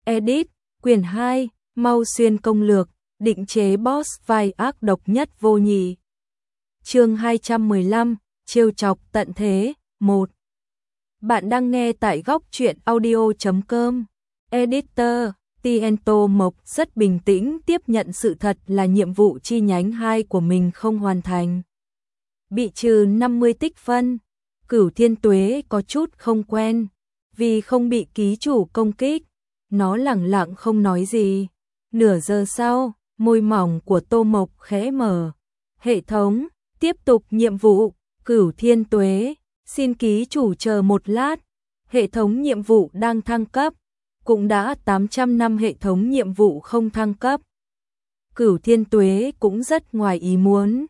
Edit, quyển 2, Mau Xuyên công lược, định chế boss vai ác độc nhất vô nhị. Chương 215, trêu chọc tận thế, 1. Bạn đang nghe tại góc truyện audio.com. Editor, Tiento Mộc rất bình tĩnh tiếp nhận sự thật là nhiệm vụ chi nhánh 2 của mình không hoàn thành. Bị trừ 50 tích phân. Cửu Thiên Tuế có chút không quen, vì không bị ký chủ công kích, nó lẳng lặng không nói gì. Nửa giờ sau, môi mỏng của Tô Mộc khẽ mở. Hệ thống, tiếp tục nhiệm vụ, Cửu Thiên Tuế, xin ký chủ chờ một lát. Hệ thống nhiệm vụ đang thăng cấp, cũng đã 800 năm hệ thống nhiệm vụ không thăng cấp. Cửu Thiên Tuế cũng rất ngoài ý muốn.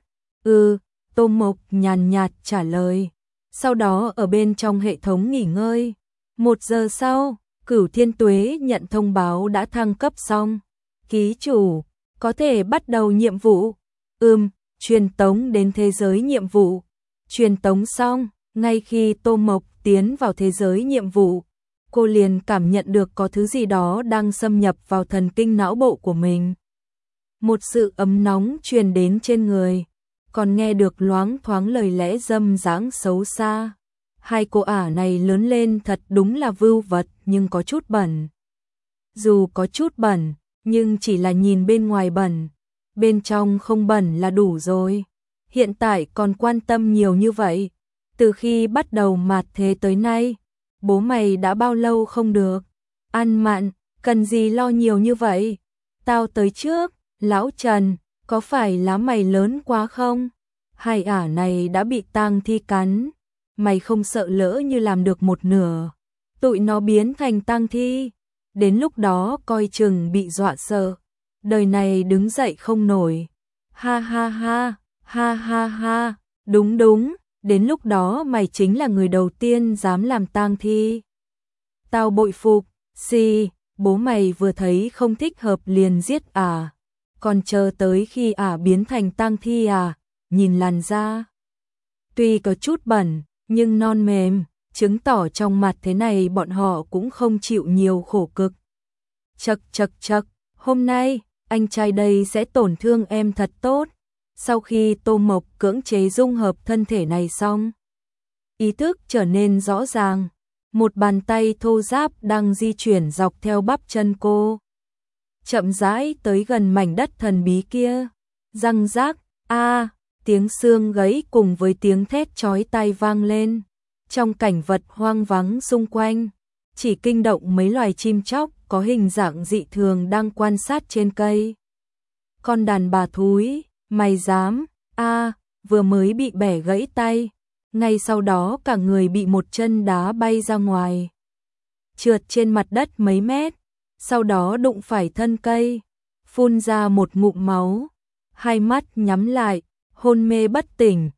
Tô Mộc nhàn nhạt trả lời. Sau đó ở bên trong hệ thống nghỉ ngơi. 1 giờ sau, Cửu Thiên Tuế nhận thông báo đã thăng cấp xong. Ký chủ, có thể bắt đầu nhiệm vụ. Truyền tống đến thế giới nhiệm vụ. Truyền tống xong, ngay khi Tô Mộc tiến vào thế giới nhiệm vụ, cô liền cảm nhận được có thứ gì đó đang xâm nhập vào thần kinh não bộ của mình. Một sự ấm nóng truyền đến trên người, còn nghe được loáng thoáng lời lẽ dâm dãng xấu xa. Hai cô ả này lớn lên thật đúng là vưu vật nhưng có chút bẩn. Dù có chút bẩn, nhưng chỉ là nhìn bên ngoài bẩn, bên trong không bẩn là đủ rồi. Hiện tại còn quan tâm nhiều như vậy, từ khi bắt đầu mạt thế tới nay, bố mày đã bao lâu không được ăn mặn, cần gì lo nhiều như vậy? Tao tới trước, lão Trần, có phải lá mày lớn quá không? Hai ả này đã bị tang thi cắn, mày không sợ lỡ như làm được một nửa, tụi nó biến thành tang thi, đến lúc đó coi chừng bị dọa sợ, đời này đứng dậy không nổi. Ha ha ha, ha ha ha, đúng đúng, đến lúc đó mày chính là người đầu tiên dám làm tang thi. Tao bội phục, bố mày vừa thấy không thích hợp liền giết à, còn chờ tới khi ả biến thành tang thi à, nhìn làn da. Tuy có chút bẩn, nhưng non mềm, chứng tỏ trong mặt thế này bọn họ cũng không chịu nhiều khổ cực. Chậc, hôm nay, anh trai đây sẽ tổn thương em thật tốt. Sau khi Tô Mộc cưỡng chế dung hợp thân thể này xong, ý thức trở nên rõ ràng, một bàn tay thô ráp đang di chuyển dọc theo bắp chân cô. Chậm rãi tới gần mảnh đất thần bí kia, răng rác, tiếng xương gãy cùng với tiếng thét chói tai vang lên. Trong cảnh vật hoang vắng xung quanh, chỉ kinh động mấy loài chim chóc có hình dạng dị thường đang quan sát trên cây. Con đàn bà thúi, mày dám, vừa mới bị bẻ gãy tay, ngay sau đó cả người bị một chân đá bay ra ngoài, trượt trên mặt đất mấy mét, sau đó đụng phải thân cây, phun ra một ngụm máu, hai mắt nhắm lại, hôn mê bất tỉnh.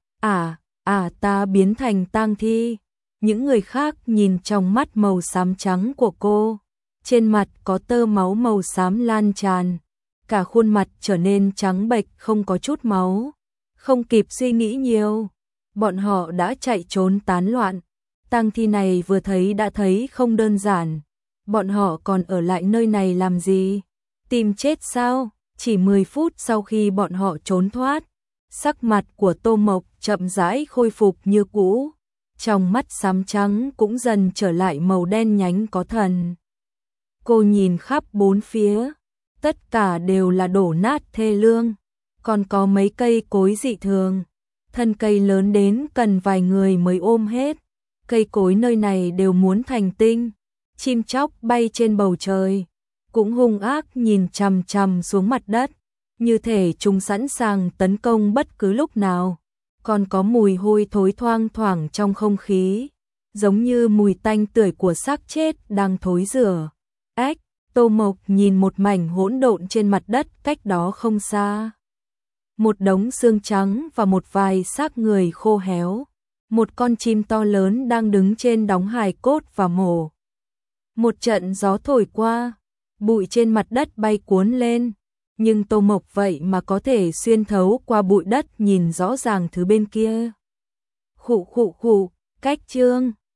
Ta biến thành tang thi. Những người khác nhìn trong mắt màu xám trắng của cô, trên mặt có tơ máu màu xám lan tràn, cả khuôn mặt trở nên trắng bệch không có chút máu. Không kịp suy nghĩ nhiều, bọn họ đã chạy trốn tán loạn. Tang thi này vừa thấy đã thấy không đơn giản, bọn họ còn ở lại nơi này làm gì? Tìm chết sao? Chỉ 10 phút sau khi bọn họ trốn thoát, sắc mặt của Tô Mộc chậm rãi khôi phục như cũ, trong mắt xám trắng cũng dần trở lại màu đen nhánh có thần. Cô nhìn khắp bốn phía, tất cả đều là đổ nát thê lương, còn có mấy cây cối dị thường, thân cây lớn đến cần vài người mới ôm hết, cây cối nơi này đều muốn thành tinh. Chim chóc bay trên bầu trời, cũng hung ác nhìn chằm chằm xuống mặt đất, như thể chúng sẵn sàng tấn công bất cứ lúc nào. Còn có mùi hôi thối thoang thoảng trong không khí, giống như mùi tanh tưởi của xác chết đang thối rữa. Tô Mộc nhìn một mảnh hỗn độn trên mặt đất cách đó không xa. Một đống xương trắng và một vài xác người khô héo. Một con chim to lớn đang đứng trên đống hài cốt và mổ. Một trận gió thổi qua, bụi trên mặt đất bay cuốn lên, nhưng Tô Mộc vậy mà có thể xuyên thấu qua bụi đất nhìn rõ ràng thứ bên kia. Khụ, cách chương,